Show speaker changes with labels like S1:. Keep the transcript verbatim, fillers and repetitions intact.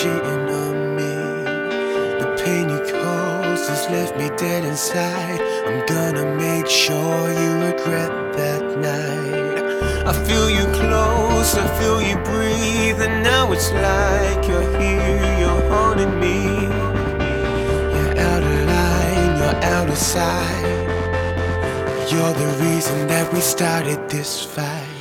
S1: cheating on me. The pain you caused has left me dead inside. I'm gonna make sure you regret that night. I feel you close, I feel you breathe, and now it's like you're here, you're haunting me. You're out of line, you're out of sight. You're the reason that we started this fight.